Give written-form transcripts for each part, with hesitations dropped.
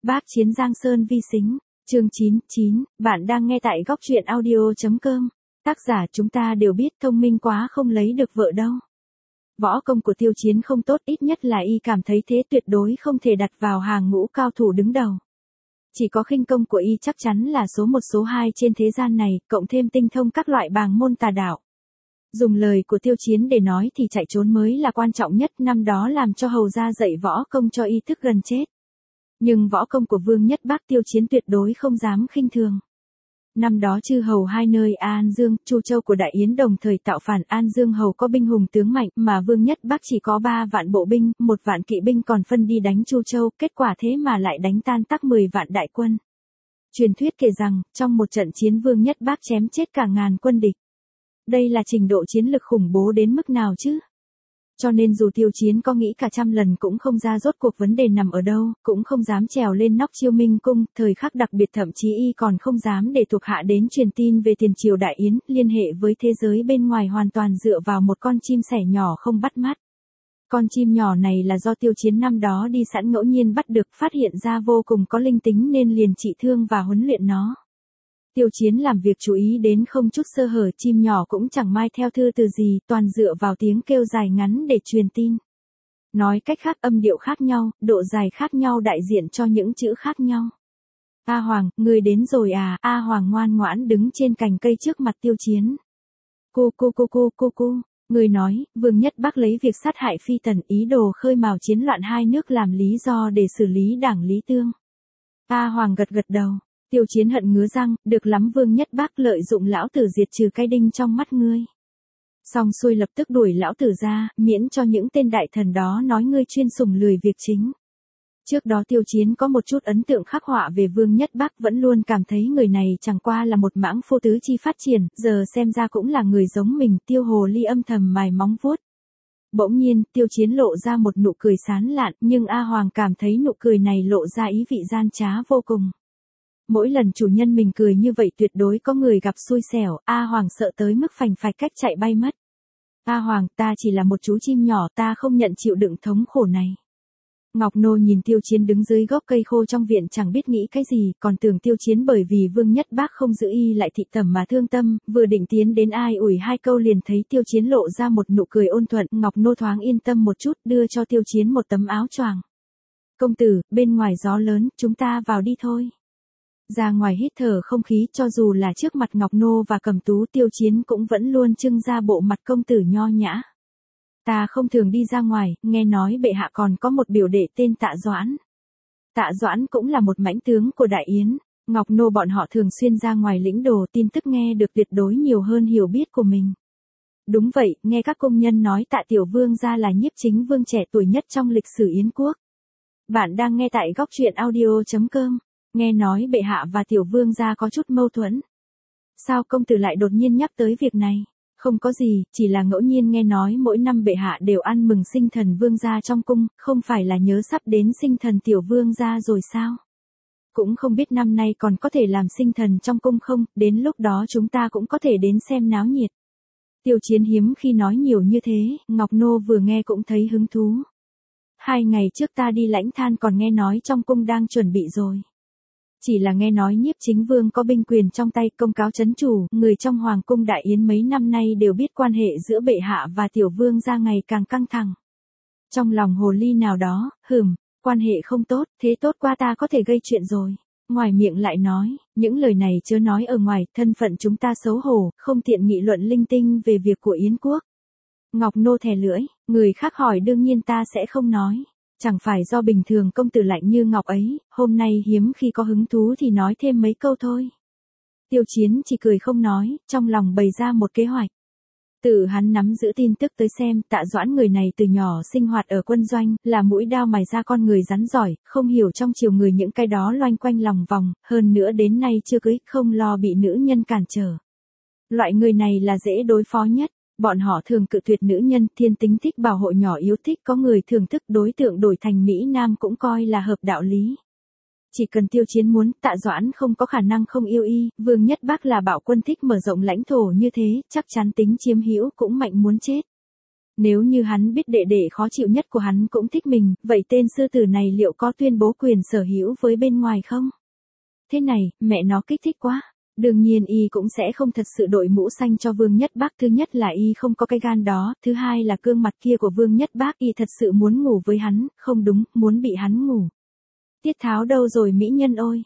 Bác Chiến Giang Sơn vi sính, chương 99, bạn đang nghe tại góc truyện audio.com. Tác giả chúng ta đều biết thông minh quá không lấy được vợ đâu. Võ công của Tiêu Chiến không tốt, ít nhất là y cảm thấy thế, tuyệt đối không thể đặt vào hàng ngũ cao thủ đứng đầu. Chỉ có khinh công của y chắc chắn là số 1 số 2 trên thế gian này, cộng thêm tinh thông các loại bàng môn tà đạo. Dùng lời của Tiêu Chiến để nói thì chạy trốn mới là quan trọng nhất, năm đó làm cho hầu gia dạy võ công cho y tức gần chết. Nhưng võ công của Vương Nhất Bác Tiêu Chiến tuyệt đối không dám khinh thường. Năm đó chư hầu hai nơi An Dương, Chu Châu của Đại Yến đồng thời tạo phản. An Dương hầu có binh hùng tướng mạnh mà Vương Nhất Bác chỉ có 3 vạn bộ binh, 1 vạn kỵ binh, còn phân đi đánh Chu Châu, kết quả thế mà lại đánh tan tác 10 vạn đại quân. Truyền thuyết kể rằng, trong một trận chiến Vương Nhất Bác chém chết cả ngàn quân địch. Đây là trình độ chiến lực khủng bố đến mức nào chứ? Cho nên dù Tiêu Chiến có nghĩ cả trăm lần cũng không ra rốt cuộc vấn đề nằm ở đâu, cũng không dám trèo lên nóc Chiêu Minh cung, thời khắc đặc biệt thậm chí y còn không dám để thuộc hạ đến truyền tin về tiền triều Đại Yến, liên hệ với thế giới bên ngoài hoàn toàn dựa vào một con chim sẻ nhỏ không bắt mắt. Con chim nhỏ này là do Tiêu Chiến năm đó đi sẵn ngẫu nhiên bắt được, phát hiện ra vô cùng có linh tính nên liền trị thương và huấn luyện nó. Tiêu Chiến làm việc chú ý đến không chút sơ hở, chim nhỏ cũng chẳng mai theo thư từ gì, toàn dựa vào tiếng kêu dài ngắn để truyền tin. Nói cách khác, âm điệu khác nhau, độ dài khác nhau đại diện cho những chữ khác nhau. A Hoàng, ngươi đến rồi à? A Hoàng ngoan ngoãn đứng trên cành cây trước mặt Tiêu Chiến. Cô, người nói, Vương Nhất Bác lấy việc sát hại Phi Tần, ý đồ khơi mào chiến loạn hai nước làm lý do để xử lý đảng Lý Tương. A Hoàng gật đầu. Tiêu Chiến hận ngứa răng, được lắm, Vương Nhất Bác lợi dụng lão tử diệt trừ cái đinh trong mắt ngươi. Xong xuôi lập tức đuổi lão tử ra, miễn cho những tên đại thần đó nói ngươi chuyên sủng lười việc chính. Trước đó Tiêu Chiến có một chút ấn tượng khắc họa về Vương Nhất Bác, vẫn luôn cảm thấy người này chẳng qua là một mãng phu tứ chi phát triển, giờ xem ra cũng là người giống mình. Tiêu Hồ Ly âm thầm mài móng vuốt. Bỗng nhiên, Tiêu Chiến lộ ra một nụ cười sán lạn, nhưng A Hoàng cảm thấy nụ cười này lộ ra ý vị gian trá vô cùng. Mỗi lần chủ nhân mình cười như vậy tuyệt đối có người gặp xui xẻo. A Hoàng sợ tới mức phành phạch cách chạy bay mất. A Hoàng, ta chỉ là một chú chim nhỏ, ta không nhận chịu đựng thống khổ này. Ngọc Nô nhìn Tiêu Chiến đứng dưới gốc cây khô trong viện chẳng biết nghĩ cái gì, còn tưởng Tiêu Chiến bởi vì Vương Nhất Bác không giữ y lại thị tẩm mà thương tâm, vừa định tiến đến ai ủi 2 câu liền thấy Tiêu Chiến lộ ra một nụ cười ôn thuận. Ngọc Nô thoáng yên tâm một chút, đưa cho Tiêu Chiến một tấm áo choàng. Công tử, bên ngoài gió lớn, chúng ta vào đi thôi. Ra ngoài hít thở không khí, cho dù là trước mặt Ngọc Nô và Cẩm Tú, Tiêu Chiến cũng vẫn luôn trưng ra bộ mặt công tử nho nhã. Ta không thường đi ra ngoài, nghe nói bệ hạ còn có một biểu đệ tên Tạ Doãn. Tạ Doãn cũng là một mãnh tướng của Đại Yến. Ngọc Nô bọn họ thường xuyên ra ngoài lĩnh đồ, tin tức nghe được tuyệt đối nhiều hơn hiểu biết của mình. Đúng vậy, nghe các công nhân nói Tạ Tiểu Vương gia là nhiếp chính vương trẻ tuổi nhất trong lịch sử Yến quốc. Bạn đang nghe tại góc truyện audio.com. Nghe nói bệ hạ và Tiểu Vương gia có chút mâu thuẫn. Sao công tử lại đột nhiên nhắc tới việc này? Không có gì, chỉ là ngẫu nhiên nghe nói mỗi năm bệ hạ đều ăn mừng sinh thần Vương gia trong cung, không phải là nhớ sắp đến sinh thần Tiểu Vương gia rồi sao? Cũng không biết năm nay còn có thể làm sinh thần trong cung không, đến lúc đó chúng ta cũng có thể đến xem náo nhiệt. Tiêu Chiến hiếm khi nói nhiều như thế, Ngọc Nô vừa nghe cũng thấy hứng thú. 2 ngày trước ta đi lãnh than còn nghe nói trong cung đang chuẩn bị rồi. Chỉ là nghe nói nhiếp chính vương có binh quyền trong tay, công cáo trấn chủ, người trong Hoàng cung Đại Yến mấy năm nay đều biết quan hệ giữa bệ hạ và Tiểu Vương gia ngày càng căng thẳng. Trong lòng hồ ly nào đó, quan hệ không tốt, thế tốt qua ta có thể gây chuyện rồi. Ngoài miệng lại nói, những lời này chớ nói ở ngoài, thân phận chúng ta xấu hổ, không tiện nghị luận linh tinh về việc của Yến quốc. Ngọc Nô thè lưỡi, người khác hỏi đương nhiên ta sẽ không nói. Chẳng phải do bình thường công tử lạnh như ngọc ấy, hôm nay hiếm khi có hứng thú thì nói thêm mấy câu thôi. Tiêu Chiến chỉ cười không nói, trong lòng bày ra một kế hoạch. Tự hắn nắm giữ tin tức tới xem, Tạ Doãn người này từ nhỏ sinh hoạt ở quân doanh, là mũi dao mài ra con người rắn giỏi, không hiểu trong chiều người những cái đó loanh quanh lòng vòng, hơn nữa đến nay chưa cưới, không lo bị nữ nhân cản trở. Loại người này là dễ đối phó nhất. Bọn họ thường cự tuyệt nữ nhân, thiên tính thích bảo hộ nhỏ yếu, thích có người thưởng thức, đối tượng đổi thành Mỹ Nam cũng coi là hợp đạo lý. Chỉ cần Tiêu Chiến muốn, Tạ Doãn không có khả năng không yêu y, Vương Nhất Bác là bạo quân thích mở rộng lãnh thổ như thế, chắc chắn tính chiếm hữu cũng mạnh muốn chết. Nếu như hắn biết đệ đệ khó chịu nhất của hắn cũng thích mình, vậy tên sư tử này liệu có tuyên bố quyền sở hữu với bên ngoài không? Thế này, mẹ nó kích thích quá. Đương nhiên y cũng sẽ không thật sự đội mũ xanh cho Vương Nhất Bác. Thứ nhất là y không có cái gan đó, thứ hai là gương mặt kia của Vương Nhất Bác y thật sự muốn ngủ với hắn, không đúng, muốn bị hắn ngủ. Tiết Tháo đâu rồi mỹ nhân ôi?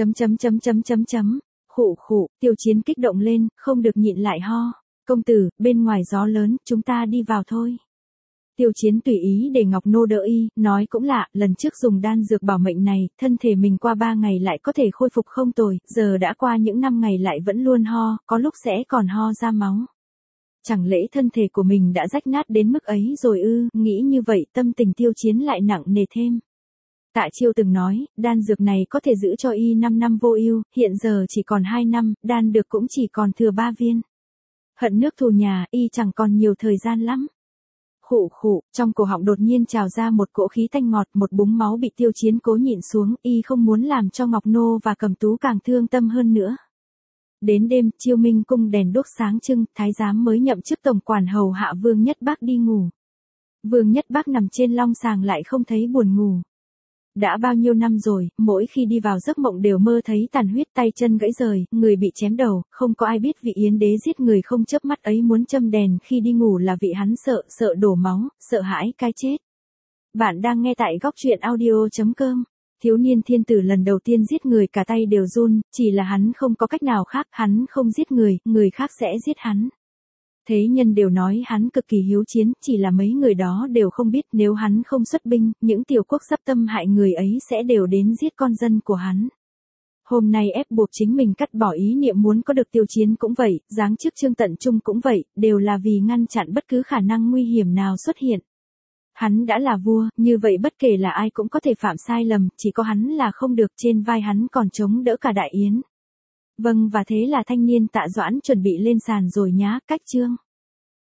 Khụ khụ, Tiêu Chiến kích động lên, không được nhịn lại ho. Công tử, bên ngoài gió lớn, chúng ta đi vào thôi. Tiêu Chiến tùy ý để Ngọc Nô đỡ y, nói cũng lạ, lần trước dùng đan dược bảo mệnh này, thân thể mình qua 3 ngày lại có thể khôi phục không tồi, giờ đã qua những 5 ngày lại vẫn luôn ho, có lúc sẽ còn ho ra máu. Chẳng lẽ thân thể của mình đã rách nát đến mức ấy rồi ư? Nghĩ như vậy tâm tình Tiêu Chiến lại nặng nề thêm. Tạ Chiêu từng nói, đan dược này có thể giữ cho y 5 năm vô ưu, hiện giờ chỉ còn 2 năm, đan được cũng chỉ còn thừa 3 viên. Hận nước thù nhà, y chẳng còn nhiều thời gian lắm. Khụ khụ, trong cổ họng đột nhiên trào ra một cỗ khí tanh ngọt, một búng máu bị Tiêu Chiến cố nhịn xuống, y không muốn làm cho Ngọc Nô và Cẩm Tú càng thương tâm hơn nữa. Đến đêm, Chiêu Minh cung đèn đuốc sáng trưng, thái giám mới nhậm chức tổng quản hầu hạ Vương Nhất Bác đi ngủ. Vương Nhất Bác nằm trên long sàng lại không thấy buồn ngủ. Đã bao nhiêu năm rồi, mỗi khi đi vào giấc mộng đều mơ thấy tàn huyết, tay chân gãy rời, người bị chém đầu, không có ai biết vị Yến đế giết người không chớp mắt ấy muốn châm đèn khi đi ngủ là vị hắn sợ đổ máu, sợ hãi cái chết. Bạn đang nghe tại góc truyện audio.com. Thiếu niên thiên tử lần đầu tiên giết người cả tay đều run, chỉ là hắn không có cách nào khác, hắn không giết người, người khác sẽ giết hắn. Thế nhân đều nói hắn cực kỳ hiếu chiến, chỉ là mấy người đó đều không biết nếu hắn không xuất binh, những tiểu quốc sắp tâm hại người ấy sẽ đều đến giết con dân của hắn. Hôm nay ép buộc chính mình cắt bỏ ý niệm muốn có được Tiêu Chiến cũng vậy, giáng chức Trương Tận Trung cũng vậy, đều là vì ngăn chặn bất cứ khả năng nguy hiểm nào xuất hiện. Hắn đã là vua, như vậy bất kể là ai cũng có thể phạm sai lầm, chỉ có hắn là không được, trên vai hắn còn chống đỡ cả đại yến. Vâng, và thế là thanh niên Tạ Doãn chuẩn bị lên sàn rồi nhá, cách chương.